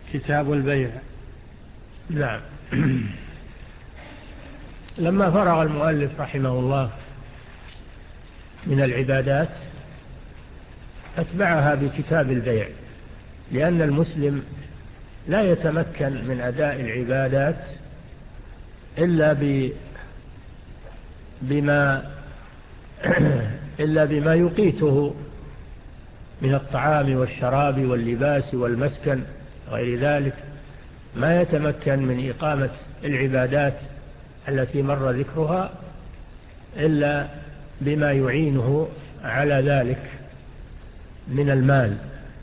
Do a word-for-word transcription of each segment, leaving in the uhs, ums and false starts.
كتاب البيع. نعم. لما فرغ المؤلف رحمه الله من العبادات أتبعها بكتاب البيع، لأن المسلم لا يتمكن من أداء العبادات إلا بما إلا بما يقيته من الطعام والشراب واللباس والمسكن غير ذلك. ما يتمكن من إقامة العبادات التي مر ذكرها إلا بما يعينه على ذلك من المال.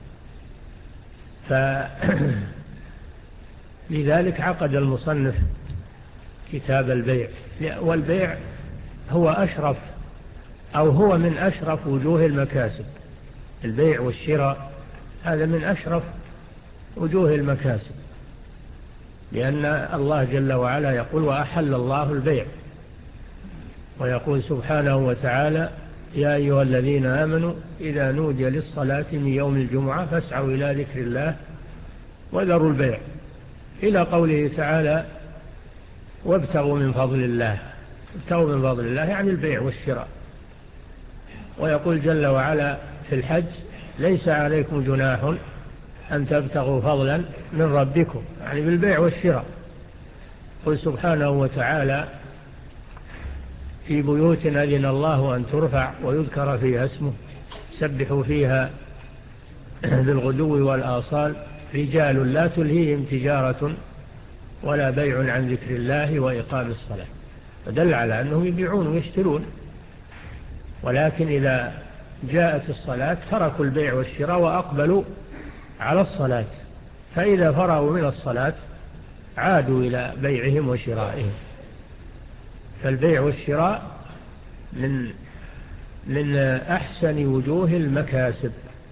فلذلك عقد المصنف كتاب البيع، والبيع هو أشرف أو هو من أشرف وجوه المكاسب. البيع والشراء هذا من أشرف وجوه المكاسب، لأن الله جل وعلا يقول وأحل الله البيع، ويقول سبحانه وتعالى يا أيها الذين آمنوا إذا نودي للصلاة من يوم الجمعة فاسعوا إلى ذكر الله وذروا البيع، إلى قوله تعالى وابتغوا من فضل الله. ابتغوا من فضل الله يعني البيع والشراء. ويقول جل وعلا في الحج ليس عليكم جناح أن تبتغوا فضلا من ربكم، يعني بالبيع والشراء. قل سبحانه وتعالى في بيوت أذن الله أن ترفع ويذكر فيها اسمه سبحوا فيها بالغدو والآصال رجال لا تلهيهم تجارة ولا بيع عن ذكر الله وإقام الصلاة. فدل على أنهم يبيعون ويشترون، ولكن إذا جاءت الصلاة تركوا البيع والشراء وأقبلوا على الصلاة، فإذا فرغوا من الصلاة عادوا إلى بيعهم وشرائهم. فالبيع والشراء من من أحسن وجوه المكاسب.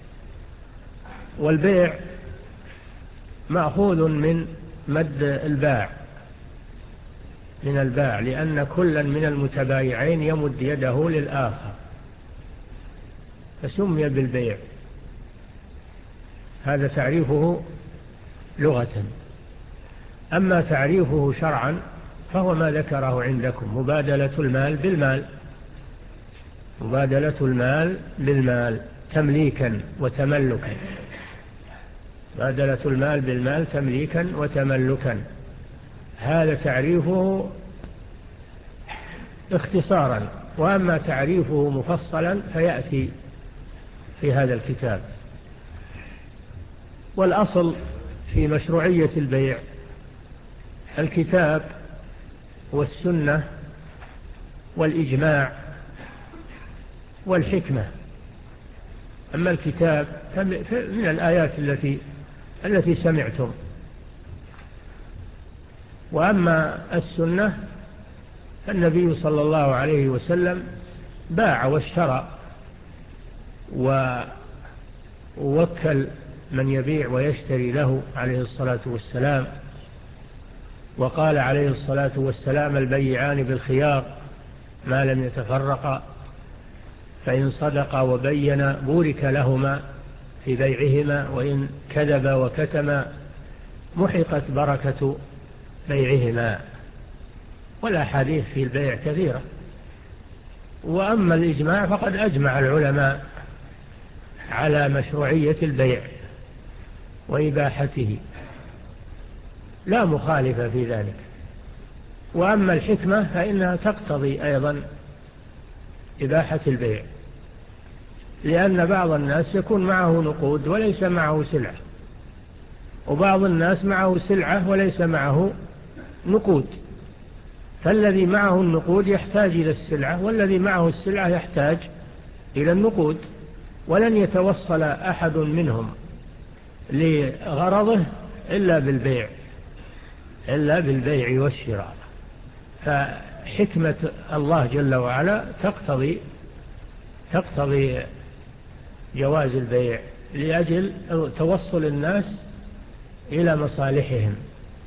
والبيع مأخوذ من مد الباع، من الباع، لأن كلا من المتبايعين يمد يده للآخر فسمي بالبيع. هذا تعريفه لغة. أما تعريفه شرعا فهو ما ذكره عندكم مبادلة المال بالمال، مبادلة المال بالمال تمليكا وتملكا. مبادلة المال بالمال تمليكا وتملكا، هذا تعريفه اختصارا. وأما تعريفه مفصلا فيأتي في هذا الكتاب. والأصل في مشروعية البيع الكتاب والسنة والإجماع والحكمة. أما الكتاب من الآيات التي التي سمعتم، وأما السنة فالنبي صلى الله عليه وسلم باع واشترى ووكل من يبيع ويشتري له عليه الصلاة والسلام. وقال عليه الصلاة والسلام البيعان بالخيار ما لم يتفرقا، فإن صدقا وبينا بورك لهما في بيعهما، وإن كذبا وكتما محقت بركة بيعهما. والأحاديث في البيع كثيرة. وأما الإجماع فقد أجمع العلماء على مشروعية البيع وإباحته، لا مخالف في ذلك. وأما الحكمة فإنها تقتضي أيضا إباحة البيع، لأن بعض الناس يكون معه نقود وليس معه سلعة، وبعض الناس معه سلعة وليس معه نقود. فالذي معه النقود يحتاج إلى السلعة، والذي معه السلعة يحتاج إلى النقود، ولن يتوصل أحد منهم لغرضه إلا بالبيع إلا بالبيع والشراء. فحكمة الله جل وعلا تقتضي تقتضي جواز البيع لأجل توصل الناس إلى مصالحهم.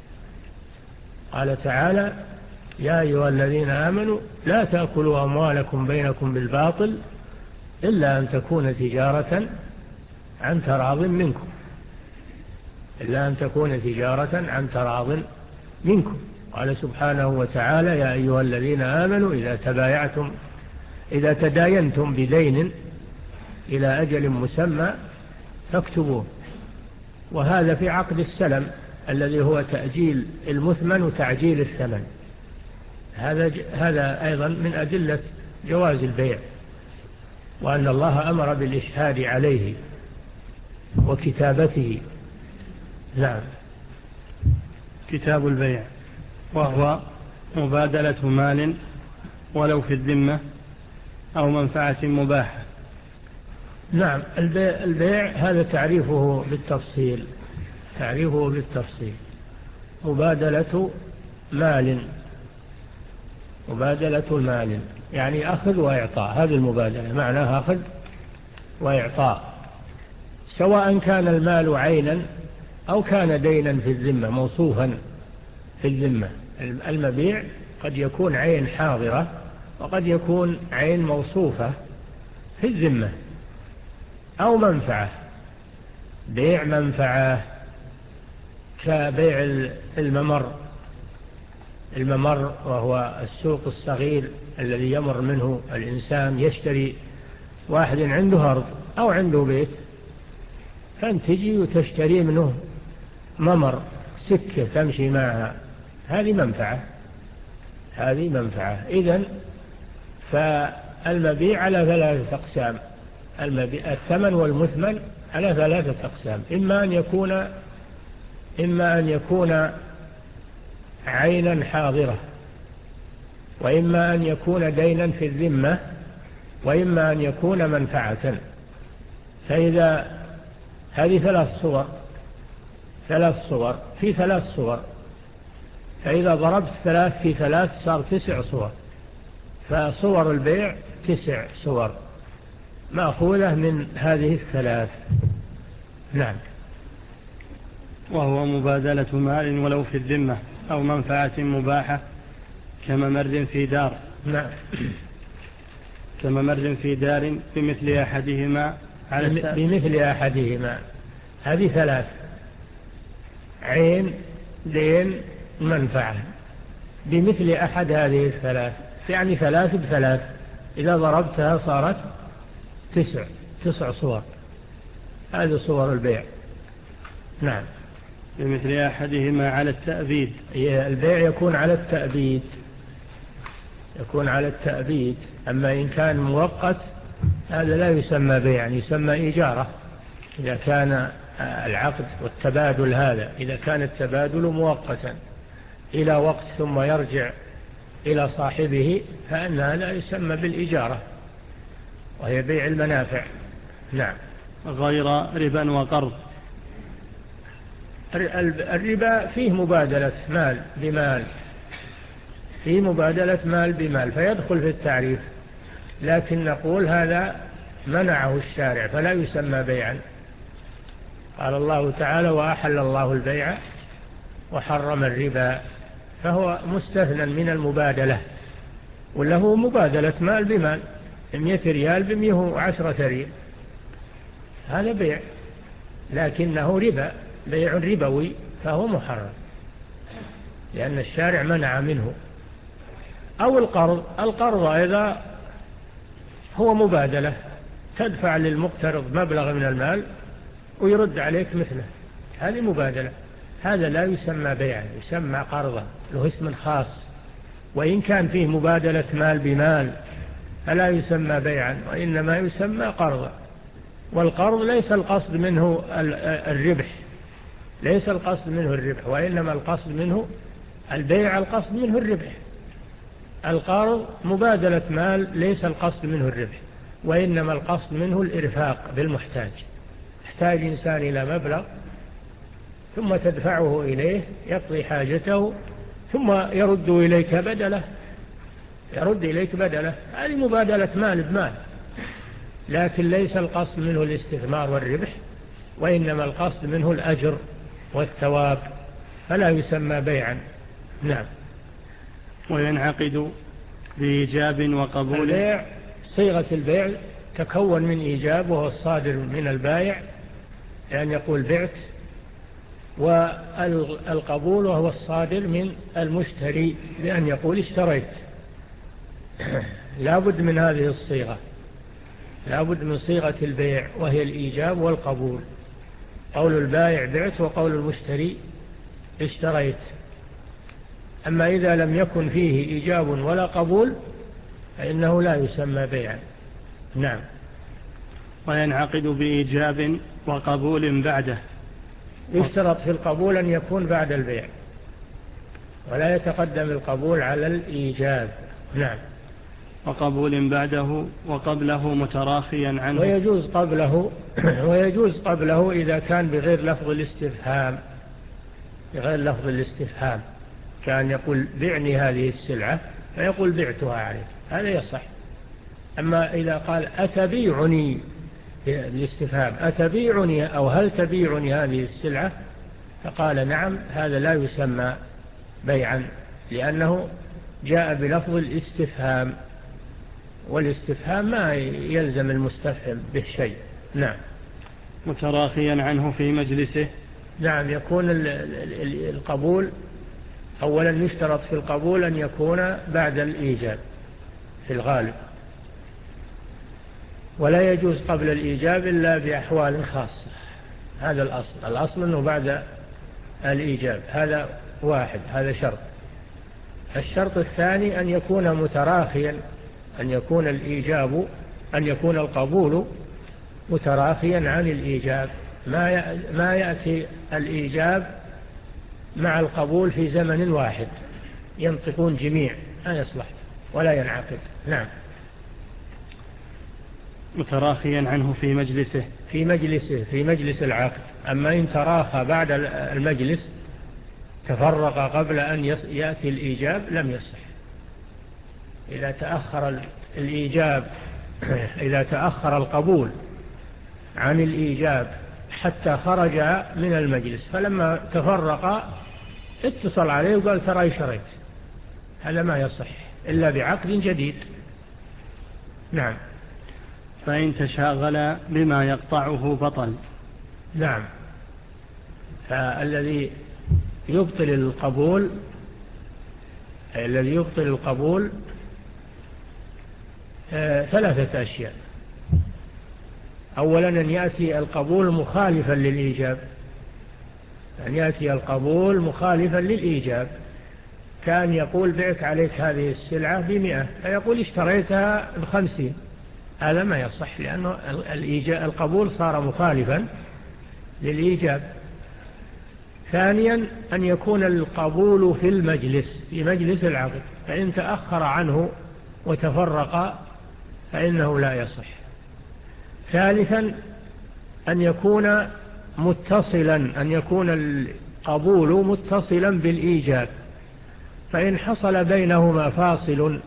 قال تعالى يا أيها الذين آمنوا لا تأكلوا أموالكم بينكم بالباطل إلا أن تكون تجارة عن تراض منكم. إلا أن تكون تجارة عن تراض منكم. قال سبحانه وتعالى: يا أيها الذين آمنوا إذا تبايعتم إذا تداينتم بدين إلى أجل مسمى فاكتبوه. وهذا في عقد السلم الذي هو تأجيل المثمن وتعجيل الثمن. هذا هذا أيضا من أدلة جواز البيع، وأن الله أمر بالإشهاد عليه وكتابته. نعم. كتاب البيع وهو مبادلة مال ولو في الذمة أو منفعة مباحة. نعم. البيع, البيع هذا تعريفه بالتفصيل تعريفه بالتفصيل مبادلة مال مبادلة مال يعني أخذ وإعطاء. هذه المبادلة معناها أخذ وإعطاء، سواء كان المال عينا أو كان دينا في الذمة موصوفا في الذمة. المبيع قد يكون عين حاضرة وقد يكون عين موصوفة في الذمة، أو منفعة، بيع منفعة كبيع الممر الممر وهو السوق الصغير الذي يمر منه الإنسان، يشتري واحد عنده أرض أو عنده بيت، فأنت تجي وتشتري منه ممر، سكة تمشي معها، هذه منفعة هذه منفعة. إذن فالمبيع على ثلاثة أقسام. الثمن والمثمن على ثلاثة أقسام: إما أن يكون إما أن يكون عينا حاضرة، وإما أن يكون دينا في الذمة، وإما أن يكون منفعة. فإذا هذه ثلاث صور ثلاث صور في ثلاث صور فإذا ضربت ثلاث في ثلاث صار تسع صور. فصور البيع تسع صور مأخوذة من هذه الثلاث. نعم. وهو مبادلة مال ولو في الذمة أو منفعة مباحة كممر في دار. نعم. كممر في دار بمثل أحدهما على بمثل أحدهما. هذه ثلاث: عين، دين، منفعة. بمثل أحد هذه الثلاث يعني ثلاث بثلاث، إذا ضربتها صارت تسع تسع صور. هذه صور البيع. نعم. بمثل أحدهما على التأبيد. البيع يكون على التأبيد يكون على التأبيد أما إن كان مؤقت هذا لا يسمى بيع، يسمى إجارة. إذا كان العقد والتبادل هذا إذا كان التبادل مؤقتا إلى وقت ثم يرجع إلى صاحبه فإنها لا يسمى بالإجارة، وهي بيع المنافع. نعم. غير ربا وقرض. الربا فيه مبادلة مال بمال فيه مبادلة مال بمال فيدخل في التعريف، لكن نقول هذا منعه الشارع فلا يسمى بيعا. قال الله تعالى: وأحل الله البيع وحرم الربا، فهو مستثنى من المبادلة، وله مبادلة مال بمال، مئة ريال بمئة وعشرة ريال، هذا بيع لكنه ربا، بيع ربوي، فهو محرم لأن الشارع منع منه. أو القرض القرض إذا هو مبادلة، تدفع للمقترض مبلغ من المال ويرد عليك مثله، هذه مبادلة. هذا لا يسمى بيعا، يسمى قرضا، له اسم خاص. وإن كان فيه مبادلة مال بمال فلا يسمى بيعا، وإنما يسمى قرضا. والقرض ليس القصد منه الربح ليس القصد منه الربح وإنما القصد منه البيع، القصد منه الربح. القرض مبادلة مال ليس القصد منه الربح، وإنما القصد منه الإرفاق بالمحتاج. يحتاج إنسان إلى مبلغ ثم تدفعه إليه يقضي حاجته ثم يرد إليك بدله يرد إليك بدله هذه مبادلة مال بمال، لكن ليس القصد منه الاستثمار والربح، وإنما القصد منه الأجر والثواب، فلا يسمى بيعا. نعم. وينعقد بإيجاب وقبول. البيع صيغة البيع تكون من إيجاب وهو الصادر من البائع، لأن يقول بعت والقبول وهو الصادر من المشتري بأن يقول اشتريت. لا بد من هذه الصيغة، لا بد من صيغة البيع وهي الإيجاب والقبول. قول البائع بعت وقول المشتري اشتريت. أما إذا لم يكن فيه إيجاب ولا قبول فإنه لا يسمى بيعا. نعم. وينعقد بإيجاب وقبول بعده. يشترط في القبول أن يكون بعد البيع، ولا يتقدم القبول على الإيجاب. نعم. وقبول بعده وقبله متراخيا عنه. ويجوز قبله ويجوز قبله إذا كان بغير لفظ الاستفهام، بغير لفظ الاستفهام، كان يقول بعني هذه السلعة فيقول بعتها عليك، هذا يصح. أما إذا قال أتبيعني بالاستفهام، أتبيعني أو هل تبيعني هذه السلعة، فقال نعم، هذا لا يسمى بيعا، لأنه جاء بلفظ الاستفهام، والاستفهام ما يلزم المستفهم به شيء. نعم. متراخيا عنه في مجلسه. نعم. يكون القبول أولا يشترط في القبول أن يكون بعد الإيجاب في الغالب، ولا يجوز قبل الإيجاب إلا بأحوال خاصة. هذا الأصل، الأصل أنه بعد الإيجاب، هذا واحد، هذا شرط. الشرط الثاني أن يكون متراخيا، أن يكون الإيجاب أن يكون القبول متراخيا عن الإيجاب، ما يأتي الإيجاب مع القبول في زمن واحد ينطقون جميع، لا يصلح ولا ينعقد. نعم. متراخيا عنه في مجلسه في مجلسه في مجلس العقد. أما إن تراخى بعد المجلس، تفرق قبل أن يأتي الإيجاب، لم يصح. إذا تأخر الإيجاب إذا تأخر القبول عن الإيجاب حتى خرج من المجلس، فلما تفرق اتصل عليه وقال ترى شريت، هذا ما يصح إلا بعقد جديد. نعم. فإن تشاغل بما يقطعه بطل. نعم. فالذي يبطل القبول الذي يبطل القبول آه ثلاثة أشياء. أولا أن يأتي القبول مخالفا للإيجاب، أن يأتي القبول مخالفا للإيجاب، كان يقول بعت عليك هذه السلعة بمئة فيقول اشتريتها بخمسين، هذا ما يصح، لأنه القبول صار مخالفا للإيجاب. ثانيا أن يكون القبول في المجلس في مجلس العقد، فإن تأخر عنه وتفرق فإنه لا يصح. ثالثا أن يكون متصلا أن يكون القبول متصلا بالإيجاب، فإن حصل بينهما فاصل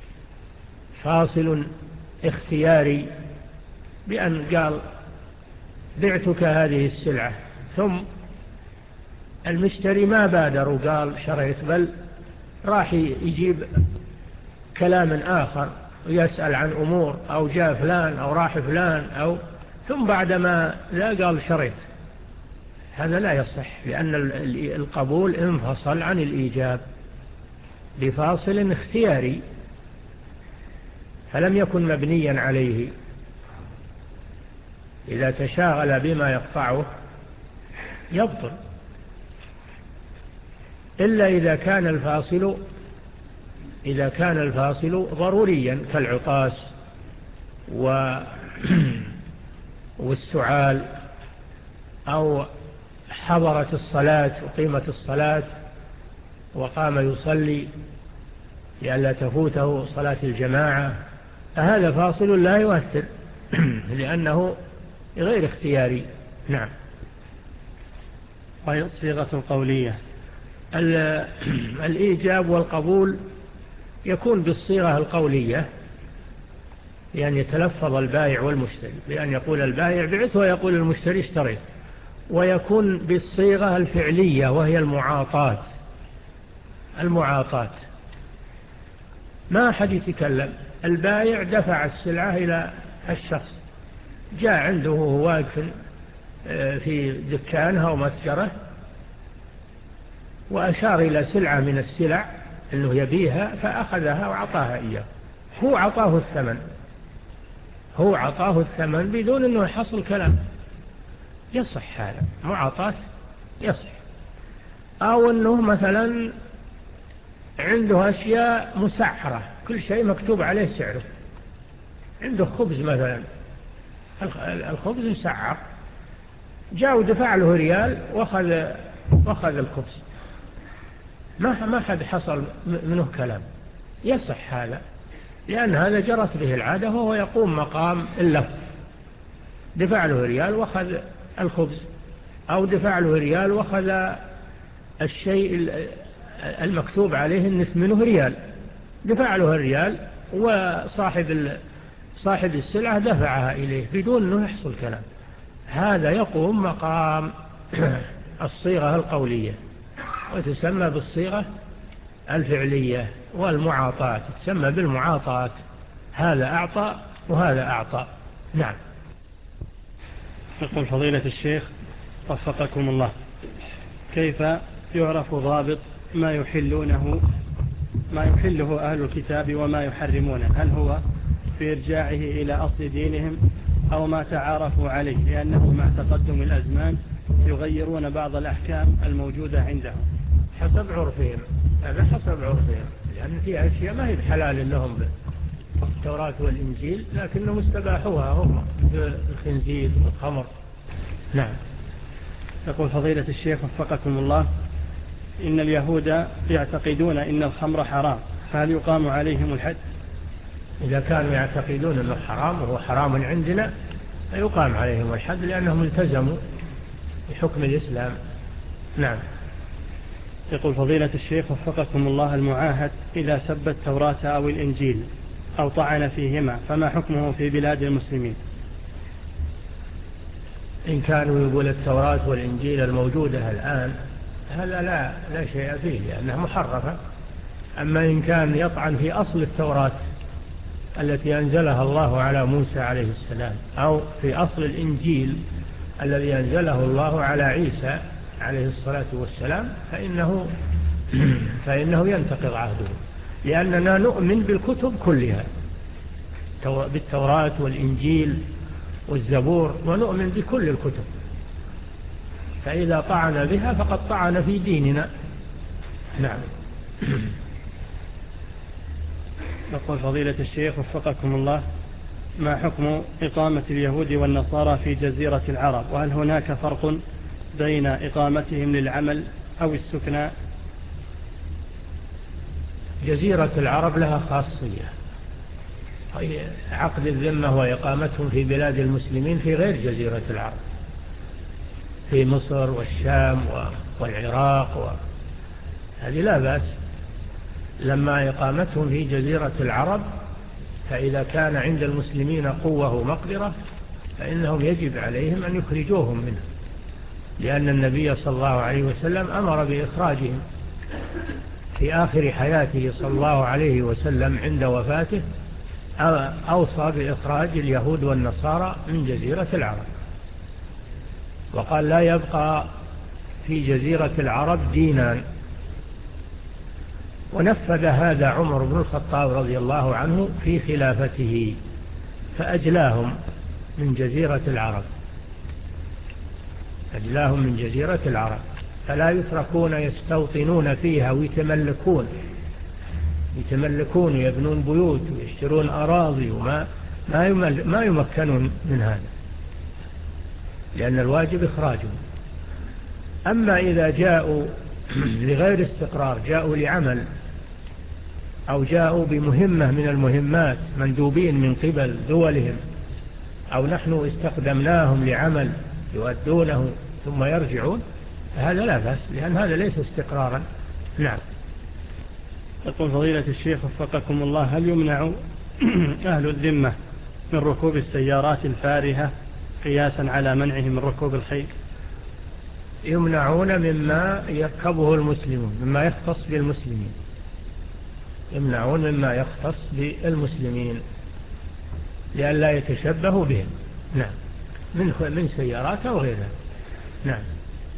فاصل اختياري، بأن قال بعتك هذه السلعة، ثم المشتري ما بادر وقال شريت، بل راح يجيب كلام آخر ويسأل عن أمور، أو جاء فلان أو راح فلان، أو ثم بعدما لا قال شريت، هذا لا يصح، لأن القبول انفصل عن الإيجاب بفاصل اختياري، فلم يكن مبنيا عليه. إذا تشاغل بما يقطعه يبطل، إلا إذا كان الفاصل إذا كان الفاصل ضروريا كالعطاس والسعال، أو حضرت الصلاة وقيمة الصلاة وقام يصلي لئلا تفوته صلاة الجماعة، فهذا فاصل لا يؤثر لأنه غير اختياري. نعم. والصيغة القولية. الإيجاب والقبول يكون بالصيغة القولية، يعني يتلفظ البائع والمشتري بأن يقول البائع بعت ويقول المشتري اشتريت، ويكون بالصيغة الفعلية وهي المعاطاة. المعاطاة ما أحد يتكلم، البائع دفع السلعة إلى الشخص، جاء عنده وهو واقف في دكانه أو متجره وأشار إلى سلعة من السلع أنه يبيها فأخذها وعطاها إياه، هو عطاه الثمن هو عطاه الثمن بدون أنه يحصل كلام، يصح هذا معاطاة يصح. أو أنه مثلا عنده أشياء مسعرة، كل شيء مكتوب عليه سعره، عنده خبز مثلا، الخبز مسعر، جاء ودفع له ريال وأخذ وأخذ الخبز، ما ما حد حصل منه كلام، يصح هذا، لأن هذا جرت به العادة وهو يقوم مقام اللفظ. دفع له ريال وأخذ الخبز، أو دفع له ريال وأخذ الشيء المكتوب عليه أن ثمنه ريال، دفع له الريال وصاحب صاحب السلعة دفعها إليه بدون أنه يحصل كلام، هذا يقوم مقام الصيغة القولية وتسمى بالصيغة الفعلية، والمعاطاة تسمى بالمعاطاة، هذا أعطى وهذا أعطى. نعم. يقول فضيلة الشيخ وفقكم الله، كيف يعرف ضابط ما يحلونه ما يحله أهل الكتاب وما يحرمونه؟ هل هو في إرجاعه إلى أصل دينهم أو ما تعارفوا عليه، لأنه مع تقدم الأزمان يغيرون بعض الأحكام الموجودة عندهم؟ حسب عرفهم، هذا حسب عرفهم، لأن في أشياء ما هي بحلال لهم بالتوراة والإنجيل لكنهم استباحوها هم، مثل الخنزير والخمر. نعم. يقول فضيلة الشيخ وفقكم الله، إن اليهود يعتقدون إن الخمر حرام، فهل يقام عليهم الحد؟ إذا كانوا يعتقدون أنه حرام وهو حرام عندنا فيقام عليهم الحد، لأنهم التزموا بحكم الإسلام. نعم. يقول فضيلة الشيخ وفقكم الله، المعاهد إذا سب التوراة أو الإنجيل أو طعن فيهما فما حكمه في بلاد المسلمين؟ إن كانوا يقول التوراة والإنجيل الموجودة الآن هذا لا لا شيء فيه لأنها محرفة. أما إن كان يطعن في أصل التوراة التي أنزلها الله على موسى عليه السلام، أو في أصل الإنجيل الذي أنزله الله على عيسى عليه الصلاة والسلام، فإنه فإنه ينتقض عهده، لأننا نؤمن بالكتب كلها، بالتوراة والإنجيل والزبور، ونؤمن بكل الكتب، فإذا طعن بها فقد طعن في ديننا. نعم. يقول فضيلة الشيخ وفقكم الله، ما حكم إقامة اليهود والنصارى في جزيرة العرب، وهل هناك فرق بين إقامتهم للعمل أو السكنى؟ جزيرة العرب لها خاصية، عقد الذمة وإقامتهم في بلاد المسلمين في غير جزيرة العرب، في مصر والشام والعراق، هذه لا بأس. لما إقامتهم في جزيرة العرب فإذا كان عند المسلمين قوة ومقدرة فإنهم يجب عليهم أن يخرجوهم منه، لأن النبي صلى الله عليه وسلم أمر بإخراجهم في آخر حياته صلى الله عليه وسلم عند وفاته، أوصى بإخراج اليهود والنصارى من جزيرة العرب، وقال لا يبقى في جزيرة العرب دينان. ونفذ هذا عمر بن الخطاب رضي الله عنه في خلافته، فأجلاهم من جزيرة العرب أجلاهم من جزيرة العرب فلا يتركون يستوطنون فيها ويتملكون يتملكون ويبنون بيوت ويشترون أراضي، وما ما يمكنون من هذا، لأن الواجب إخراجهم. أما إذا جاءوا لغير استقرار، جاءوا لعمل أو جاءوا بمهمة من المهمات مندوبين من قبل دولهم، أو نحن استخدمناهم لعمل يؤدونه ثم يرجعون، هذا لا بأس، لأن هذا ليس استقرارا. نعم. يقول فضيلة الشيخ وفقكم الله، هل يمنع أهل الذمة من ركوب السيارات الفارهة قياسا على منعهم من ركوب الخيل؟ يمنعون مما يركبه المسلمون، مما يختص بالمسلمين، يمنعون مما يختص بالمسلمين لئلا يتشبهوا بهم. نعم. من من سيارات أو غيرها. نعم.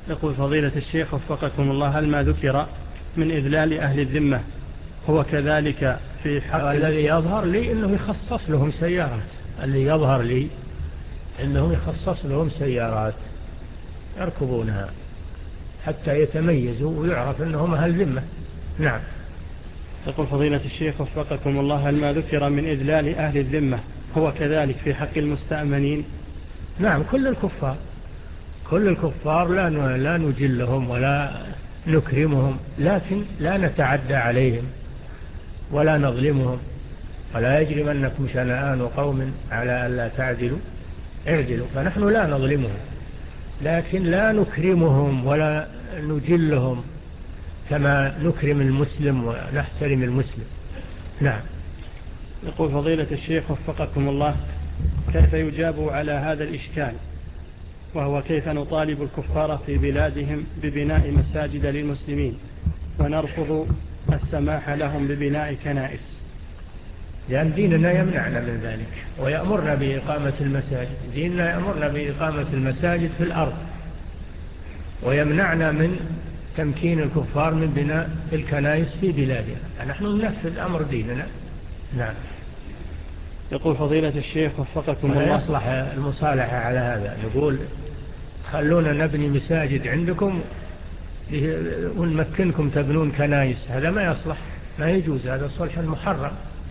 يقول فضيلة الشيخ وفقكم الله، هل ما ذكر من إذلال أهل الذمة هو كذلك في حق؟ الذي يظهر لي أنه يخصص لهم سيارات، الذي يظهر لي أنه يخصص لهم سيارات يركبونها حتى يتميزوا ويعرف أنهم أهل ذمة. نعم. يقول فضيلة الشيخ وفقكم الله، هل ما ذكر من إذلال أهل الذمة هو كذلك في حق المستأمنين؟ نعم، كل الكفار كل الكفار لا لا نجلهم ولا نكرمهم، لكن لا نتعدى عليهم ولا نظلمهم. ولا يجرمنكم شنآن قوم على ألا تعدلوا اعدلوا، فنحن لا نظلمهم لكن لا نكرمهم ولا نجلهم كما نكرم المسلم ونحترم المسلم. نعم. يقول فضيلة الشيخ وفقكم الله، كيف يجاب على هذا الإشكال، وهو كيف نطالب الكفار في بلادهم ببناء مساجد للمسلمين ونرفض السماح لهم ببناء كنائس؟ لأن ديننا يمنعنا من ذلك ويأمرنا بإقامة المساجد. ديننا يأمرنا بإقامة المساجد في الأرض ويمنعنا من تمكين الكفار من بناء الكنائس في بلادنا، نحن ننفذ أمر ديننا. نعم. يقول فضيلة الشيخ وفقكم الله، يصلح المصالحة على هذا، نقول خلونا نبني مساجد عندكم ونمكنكم تبنون كنائس، هذا ما يصلح، ما يجوز، هذا صلح محرم،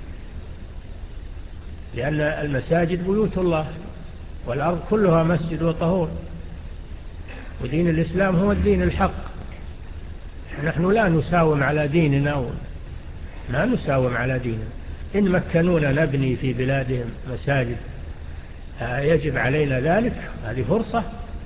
لأن المساجد بيوت الله والأرض كلها مسجد وطهور، ودين الإسلام هو الدين الحق. نحن لا نساوم على ديننا، لا نساوم على ديننا. إن مكنونا نبني في بلادهم مساجد يجب علينا ذلك، هذه فرصة.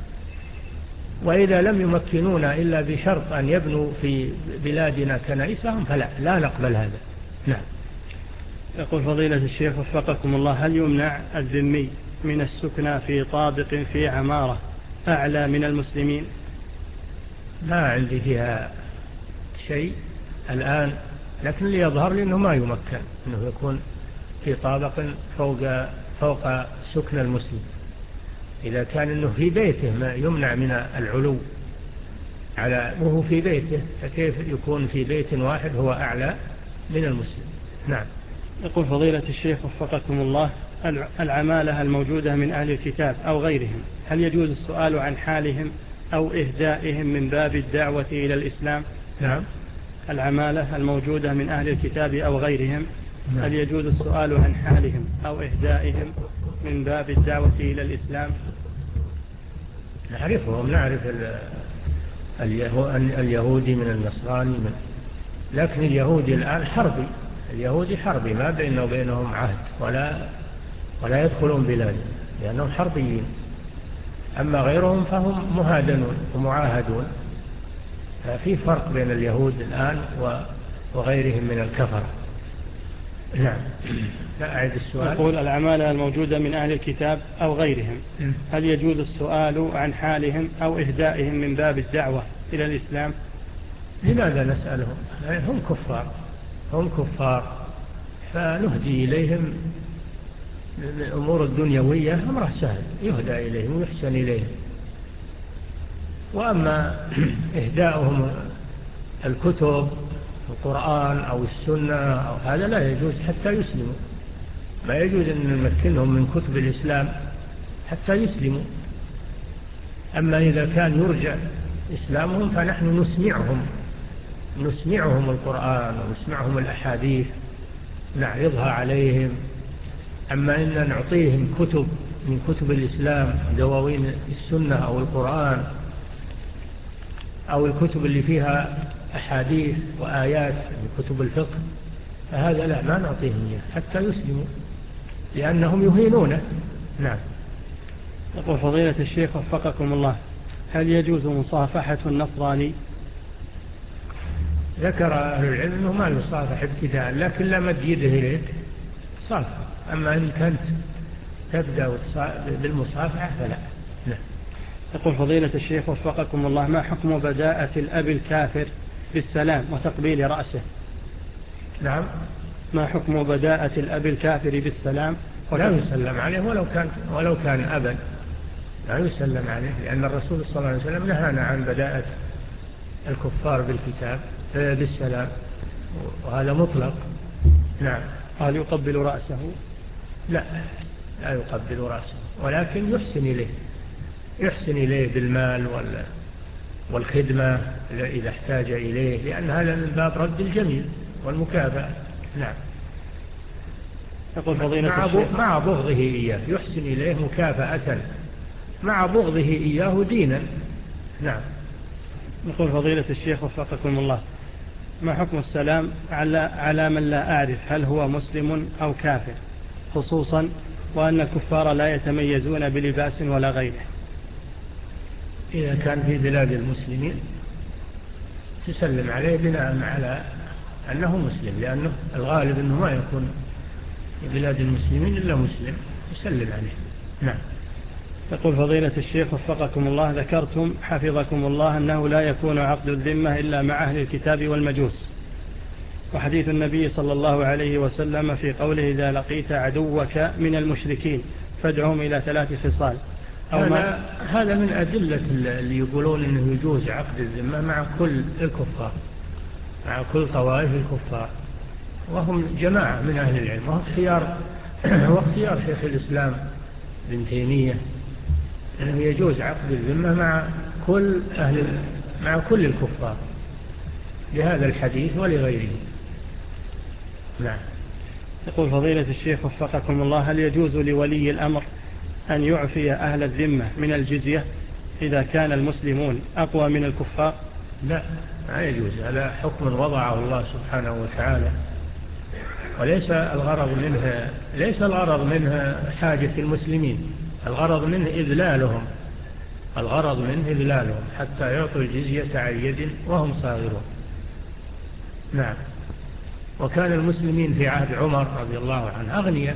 وإذا لم يمكنونا إلا بشرط أن يبنوا في بلادنا كنائسهم فلا لا نقبل هذا. نعم. يقول فضيلة الشيخ وفقكم الله، هل يمنع الذمي من السكنى في طابق في عمارة أعلى من المسلمين؟ ما عندي فيها شيء الآن، لكن اللي يظهر لي أنه ما يمكن أنه يكون في طابق فوق فوق سكن المسلم. إذا كان أنه في بيته ما يمنع من العلو على وهو في بيته، فكيف يكون في بيت واحد هو أعلى من المسلم؟ نعم. يقول فضيلة الشيخ وفقكم الله، العمالة الموجودة من أهل الكتاب أو غيرهم، هل يجوز السؤال عن حالهم أو إهدائهم من باب الدعوة إلى الإسلام؟ نعم. العمالة الموجودة من أهل الكتاب أو غيرهم، نعم. هل يجوز السؤال عن حالهم أو إهدائهم من باب الدعوة إلى الإسلام؟ نعرفهم، نعرف اليهودي من النصراني من، لكن اليهودي الآن حربي، اليهودي حربي ما بينه وبينهم عهد ولا ولا يدخلون بلاده لأنهم حربيين. أما غيرهم فهم مهادنون ومعاهدون، ففي فرق بين اليهود الآن وغيرهم من الكفر. نعم. لا أعيد السؤال. يقول العمالة الموجودة من أهل الكتاب أو غيرهم، هل يجوز السؤال عن حالهم أو إهدائهم من باب الدعوة إلى الإسلام؟ لماذا نسألهم؟ هم كفار، هم كفار، فنهدي إليهم الأمور الدنيوية أمره سهل، يهدى إليهم ويحسن إليهم. وأما إهداؤهم الكتب القرآن أو السنة أو هذا لا يجوز حتى يسلموا، ما يجوز أن نمكنهم من كتب الإسلام حتى يسلموا. أما إذا كان يرجع إسلامهم فنحن نسمعهم نسمعهم القرآن ونسمعهم الأحاديث نعرضها عليهم. أما إن نعطيهم كتب من كتب الإسلام، دواوين السنة أو القرآن أو الكتب اللي فيها أحاديث وآيات من كتب الفقه، فهذا لا، ما نعطيهم إياه حتى يسلموا لأنهم يهينونه. نعم. يقول فضيلة الشيخ وفقكم الله، هل يجوز مصافحة النصراني؟ ذكر أهل العلم أنه ما يصافح ابتداء، لكن لا مد يده إليك صافح. أما إن كنت تبدأ بالمصافحة فلا. نعم. يقول فضيلة الشيخ وفقكم الله، ما حكم بداءة الأب الكافر بالسلام وتقبيل رأسه؟ نعم. ما حكم بداءة الأب الكافر بالسلام؟ لا يسلم عليه ولو كان ولو كان أبا، لا يسلم عليه، لأن الرسول صلى الله عليه وسلم نهانا عن بداءة الكفار بالكتاب بالسلام، وهذا مطلق. نعم. هل يقبل رأسه؟ لا، لا يقبل رأسه، ولكن يحسن إليه يحسن إليه بالمال والخدمة إذا احتاج إليه، لأن هذا من باب رد الجميل والمكافأة. نعم. يقول فضيلة مع الشيخ مع بغضه إياه، يحسن إليه مكافأة مع بغضه إياه دينا. نعم. يقول فضيلة الشيخ وفقكم الله، ما حكم السلام على على من لا أعرف هل هو مسلم أو كافر، خصوصا وأن الكفار لا يتميزون بلباس ولا غيره؟ إذا كان في بلاد المسلمين تسلم عليه بناء على أنه مسلم، لأنه الغالب أنه ما يكون في بلاد المسلمين إلا مسلم، تسلم عليه. نعم. يقول فضيلة الشيخ وفقكم الله، ذكرتم حفظكم الله أنه لا يكون عقد الذمة إلا مع أهل الكتاب والمجوس، وحديث النبي صلى الله عليه وسلم في قوله إذا لقيت عدوك من المشركين فادعهم إلى ثلاث خصال. أو هذا, هذا من أدلة اللي يقولون أنه يجوز عقد الذمة مع كل الكفار، مع كل طوائف الكفار، وهم جماعة من أهل العلم، واختيار واختيار شيخ الإسلام ابن تيمية أنه يجوز عقد الذمة مع كل أهل مع كل الكفار لهذا الحديث ولغيره. نعم. يقول فضيلة الشيخ وفقكم الله، هل يجوز لولي الأمر أن يعفي أهل الذمة من الجزية إذا كان المسلمون أقوى من الكفار؟ لا، لا يجوز، هذا حكم وضعه الله سبحانه وتعالى، وليس الغرض منها ليس الغرض منها حاجة المسلمين، الغرض منه إذلالهم الغرض منه إذلالهم حتى يعطوا الجزية عن يد وهم صاغرون. نعم. وكان المسلمين في عهد عمر رضي الله عنه أغنياء،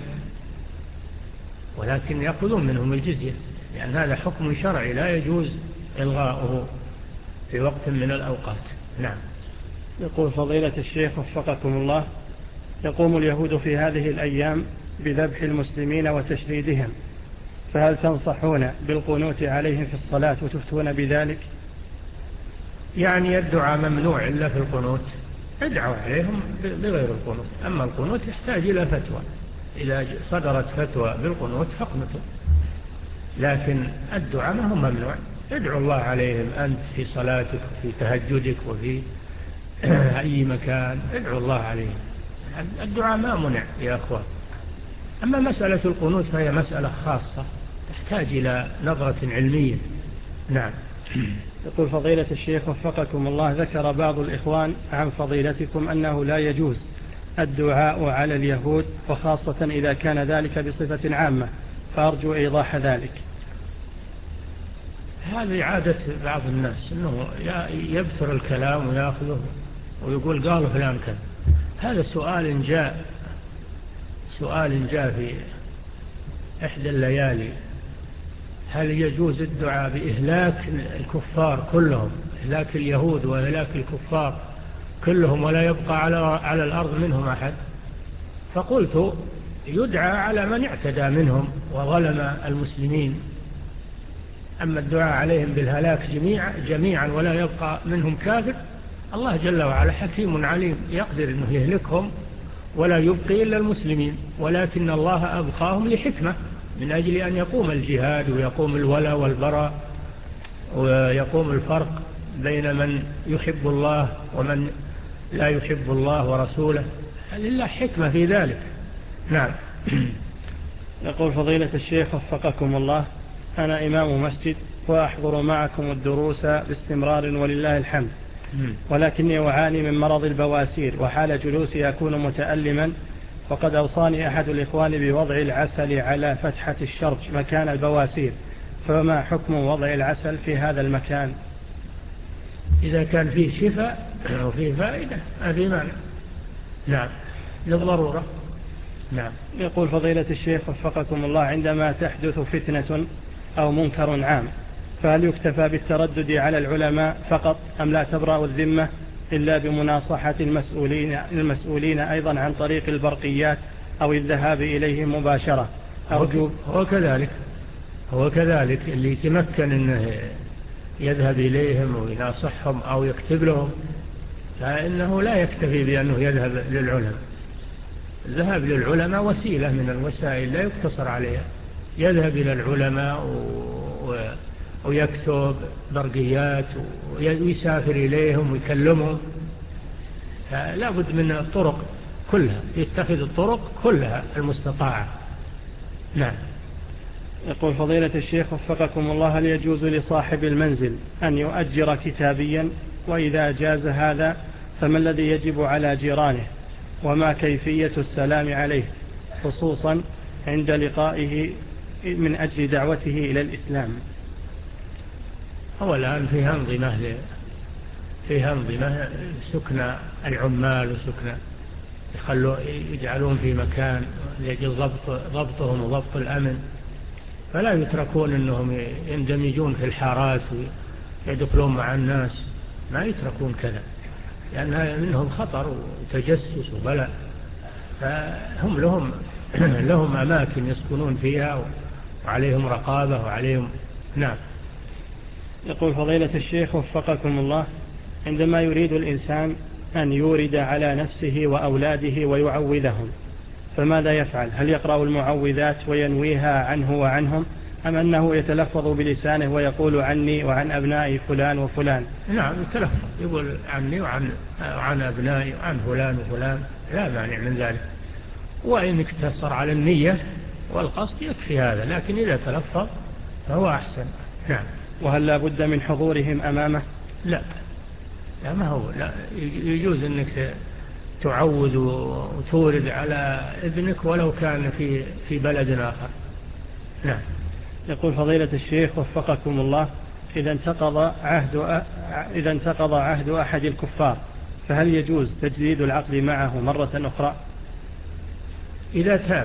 ولكن يأخذون منهم الجزية، لأن هذا حكم شرعي لا يجوز إلغاؤه في وقت من الأوقات. نعم. يقول فضيلة الشيخ وفقكم الله، يقوم اليهود في هذه الأيام بذبح المسلمين وتشريدهم، فهل تنصحون بالقنوت عليهم في الصلاة وتفتون بذلك؟ يعني الدعاء ممنوع إلا في القنوت، ادعوا عليهم بغير القنوت، أما القنوت يحتاج إلى فتوى، إذا صدرت فتوى بالقنوت فاقنطوا، لكن الدعاء ما هو ممنوع، ادعوا الله عليهم أنت في صلاتك وفي تهجدك وفي أي مكان، ادعوا الله عليهم، الدعاء ما منع يا أخوان. أما مسألة القنوت فهي مسألة خاصة تحتاج إلى نظرة علمية. نعم. يقول فضيلة الشيخ وفقكم الله، ذكر بعض الإخوان عن فضيلتكم أنه لا يجوز الدعاء على اليهود، وخاصة إذا كان ذلك بصفة عامة، فأرجو إيضاح ذلك. هذه عادة بعض الناس أنه يبتر الكلام ويأخذه ويقول قال فلان كذا. هذا سؤال جاء سؤال جاء في إحدى الليالي، هل يجوز الدعاء بإهلاك الكفار كلهم، إهلاك اليهود وإهلاك الكفار كلهم ولا يبقى على على الأرض منهم أحد؟ فقلت يدعى على من اعتدى منهم وظلم المسلمين، أما الدعاء عليهم بالهلاك جميعا جميعا ولا يبقى منهم كافر، الله جل وعلا حكيم عليم يقدر أنه يهلكهم ولا يبقي إلا المسلمين، ولكن الله أبقاهم لحكمة، من أجل أن يقوم الجهاد ويقوم الولاء والبراء ويقوم الفرق بين من يحب الله ومن لا يحب الله ورسوله، لله حكمة في ذلك. نعم. يقول فضيلة الشيخ وفقكم الله، أنا إمام مسجد وأحضر معكم الدروس باستمرار ولله الحمد، ولكني أعاني من مرض البواسير، وحال جلوسي أكون متألما، وقد أوصاني أحد الإخوان بوضع العسل على فتحة الشرج مكان البواسير، فما حكم وضع العسل في هذا المكان؟ إذا كان فيه شفاء وفيه فائدة هذه معنى. نعم، للضرورة. نعم. يقول فضيلة الشيخ وفقكم الله، عندما تحدث فتنة أو منكر عام، فهل يكتفى بالتردد على العلماء فقط أم لا تبرأ الذمة إلا بمناصحة المسؤولين, المسؤولين أيضا عن طريق البرقيات أو الذهاب إليهم مباشرة؟ أرجو هو كذلك هو كذلك اللي يتمكن أنه يذهب إليهم ويناصحهم أو يكتب لهم، فإنه لا يكتفي بأنه يذهب للعلماء. الذهاب للعلماء وسيلة من الوسائل لا يقتصر عليها، يذهب إلى العلماء ويكتب برقيات ويسافر إليهم ويكلمهم. فلا بد من الطرق كلها، يتخذ الطرق كلها المستطاعة. نعم. يقول فضيلة الشيخ وفقكم الله، هل يجوز لصاحب المنزل أن يؤجر كتابيا؟ وإذا جاز هذا فما الذي يجب على جيرانه؟ وما كيفية السلام عليه خصوصا عند لقائه من أجل دعوته إلى الإسلام؟ هو الآن فيها أنظمة فيها أنظمة سكن العمال وسكن يخلوا يجعلون في مكان لأجل ضبط ضبطهم وضبط الأمن، فلا يتركون أنهم يندمجون في الحارات ويدخلون مع الناس، ما يتركون كذا، لأن منهم خطر وتجسس وبلاء. فهم لهم لهم أماكن يسكنون فيها وعليهم رقابة وعليهم. نعم. يقول فضيلة الشيخ وفقكم الله، عندما يريد الإنسان أن يورد على نفسه وأولاده ويعوذهم فماذا يفعل؟ هل يقرأ المعوذات وينويها عنه وعنهم، أم أنه يتلفظ بلسانه ويقول عني وعن أبنائي فلان وفلان؟ نعم يتلفظ، يقول عني وعن, وعن أبنائي وعن فلان وفلان، لا مانع من ذلك. وإن اقتصر على النية والقصد يكفي هذا، لكن إذا تلفظ فهو أحسن. نعم. وهل لا بد من حضورهم أمامه؟ لا لا ما هو لا يجوز أنك تعوذ وتورد على ابنك ولو كان في في بلد آخر. نعم. يقول فضيلة الشيخ وفقكم الله، إذا انتقض عهد إذا انتقض عهد أحد الكفار فهل يجوز تجديد العقد معه مرة أخرى؟ إذا تاب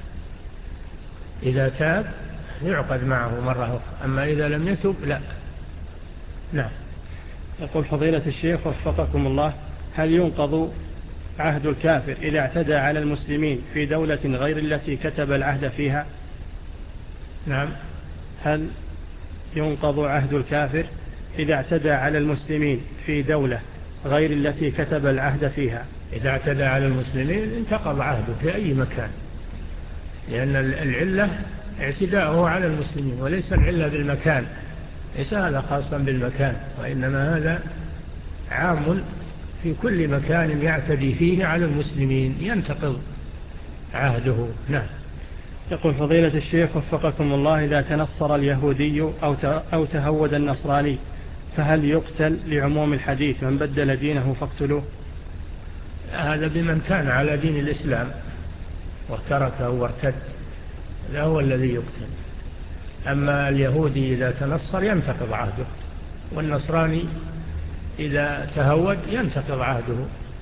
إذا تاب يعقد معه مرة أخرى، أما إذا لم يتب لا. نعم. يقول فضيلة الشيخ وفقكم الله، هل ينقض عهد الكافر إذا اعتدى على المسلمين في دولة غير التي كتب العهد فيها؟ نعم. هل ينقض عهد الكافر إذا اعتدى على المسلمين في دولة غير التي كتب العهد فيها؟ إذا اعتدى على المسلمين انتقض عهده في أي مكان، لأن العلة اعتداؤه على المسلمين وليس العلة بالمكان، ليس هذا خاصا بالمكان، وإنما هذا عام في كل مكان يعتدي فيه على المسلمين ينتقض عهده. نعم. يقول فضيلة الشيخ وفقكم الله، إذا تنصر اليهودي أو تهود النصراني فهل يقتل لعموم الحديث من بدل دينه فاقتلوه؟ هذا بمن كان على دين الإسلام وتركه وارتد، هذا هو الذي يقتل. أما اليهودي إذا تنصر ينتقض عهده، والنصراني إذا تهود ينتقض عهده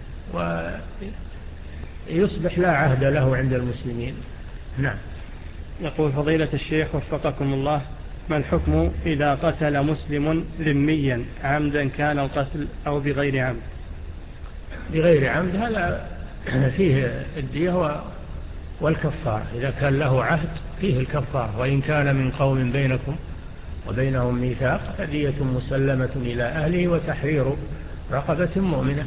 ويصبح لا عهد له عند المسلمين. نعم. يقول فضيلة الشيخ وفقكم الله، ما الحكم إذا قتل مسلم ذميا عمدا كان القتل أو بغير عمد؟ بغير عمد هذا فيه الدية والكفار، إذا كان له عهد فيه الكفار، وإن كان من قوم بينكم وبينهم ميثاق فدية مسلمة إلى أهله وتحرير رقبة مؤمنة.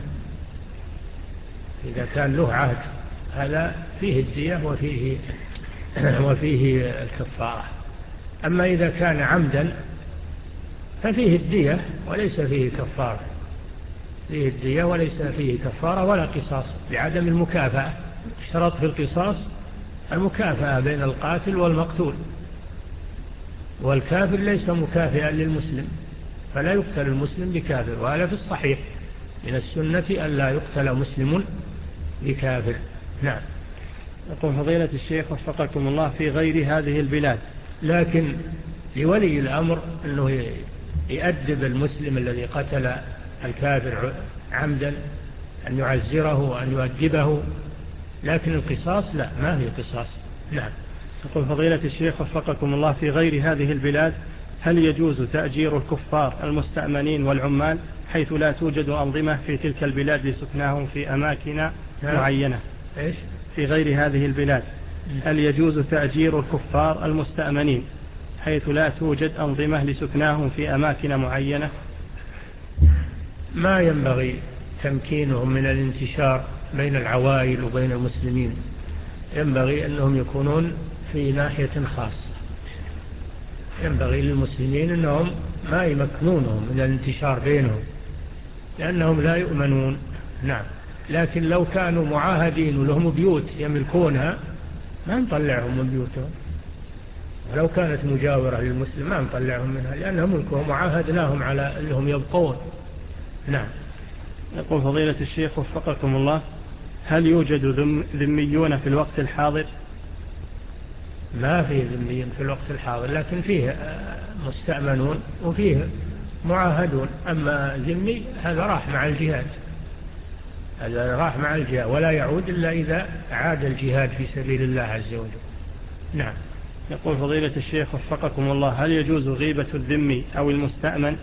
إذا كان له عهد هذا فيه الدية وفيه وفيه الكفارة. أما إذا كان عمدا ففيه الدية وليس فيه كفارة، فيه الدية وليس فيه كفارة ولا قصاص لعدم المكافأة. اشترط في القصاص المكافأة بين القاتل والمقتول، والكافر ليس مكافئا للمسلم، فلا يقتل المسلم بكافر، وهذا في الصحيح من السنة أن لا يقتل مسلم بكافر. نعم. يقول فضيلة الشيخ وفقكم الله، في غير هذه البلاد لكن لولي الأمر أنه يؤدب المسلم الذي قتل الكافر عمدا، أن يعزره وأن يؤدبه، لكن القصاص لا، ما هي قصاص. نعم. يقول فضيلة الشيخ وفقكم الله، في غير هذه البلاد هل يجوز تأجير الكفار المستأمنين والعمال حيث لا توجد أنظمة في تلك البلاد لسكناهم في أماكن نعم. معينة؟ إيش؟ في غير هذه البلاد هل يجوز تأجير الكفار المستأمنين حيث لا توجد أنظمة لسكناهم في أماكن معينة؟ ما ينبغي تمكينهم من الانتشار بين العوائل وبين المسلمين، ينبغي أنهم يكونون في ناحية خاصة. ينبغي للمسلمين أنهم ما يمكنونهم من الانتشار بينهم لأنهم لا يؤمنون. نعم. لكن لو كانوا معاهدين ولهم بيوت يملكونها ما نطلعهم من بيوتهم، ولو كانت مجاورة للمسلم ما نطلعهم منها لأنهم ملكهم وعاهدناهم على أنهم يبقون. نعم. يقول فضيلة الشيخ وفقكم الله: هل يوجد ذميون في الوقت الحاضر؟ ما فيه ذميين في الوقت الحاضر، لكن فيه مستأمنون وفيه معاهدون. أما ذمي هذا راح مع الجهاد، هذا راح مع الجهاد ولا يعود إلا إذا عاد الجهاد في سبيل الله عز وجل. نعم. يقول فضيلة الشيخ وفقكم الله: هل يجوز غيبة الذمي أو المستأمن؟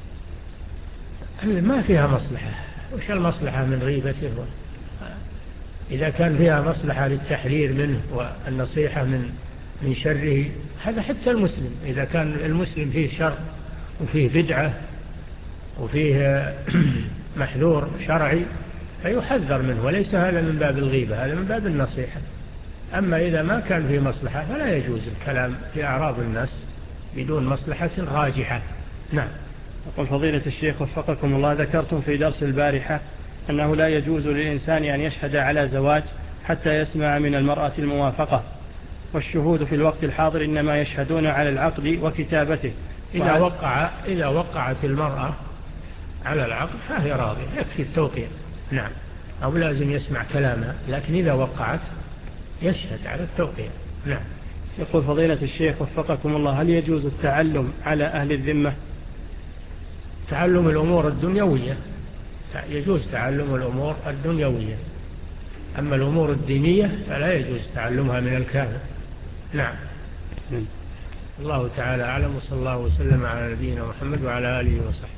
ما فيها مصلحة. وش المصلحة من غيبته؟ إذا كان فيها مصلحة للتحذير منه والنصيحة من من شره، هذا حتى المسلم إذا كان المسلم فيه شر وفيه بدعة وفيه محذور شرعي فيحذر منه، وليس هذا من باب الغيبة، هذا من باب النصيحة. أما إذا ما كان فيه مصلحة فلا يجوز الكلام في أعراض الناس بدون مصلحة راجحة. نعم. يقول فضيلة الشيخ وفقكم الله: ذكرتم في درس البارحة أنه لا يجوز للإنسان أن يشهد على زواج حتى يسمع من المرأة الموافقة، والشهود في الوقت الحاضر إنما يشهدون على العقد وكتابته. إذا, وقع إذا وقعت المرأة على العقد فهي راضية، يكفي التوقيع. نعم. أو لازم يسمع كلامها، لكن إذا وقعت يشهد على التوقيع. نعم. يقول فضيلة الشيخ وفقكم الله: هل يجوز التعلم على أهل الذمة؟ تعلم الأمور الدنيوية يجوز، تعلم الأمور الدنيوية، أما الأمور الدينية فلا يجوز تعلمها من الكافر. نعم. الله تعالى أعلم، وصلى الله وسلم على نبينا محمد وعلى آله وصحبه.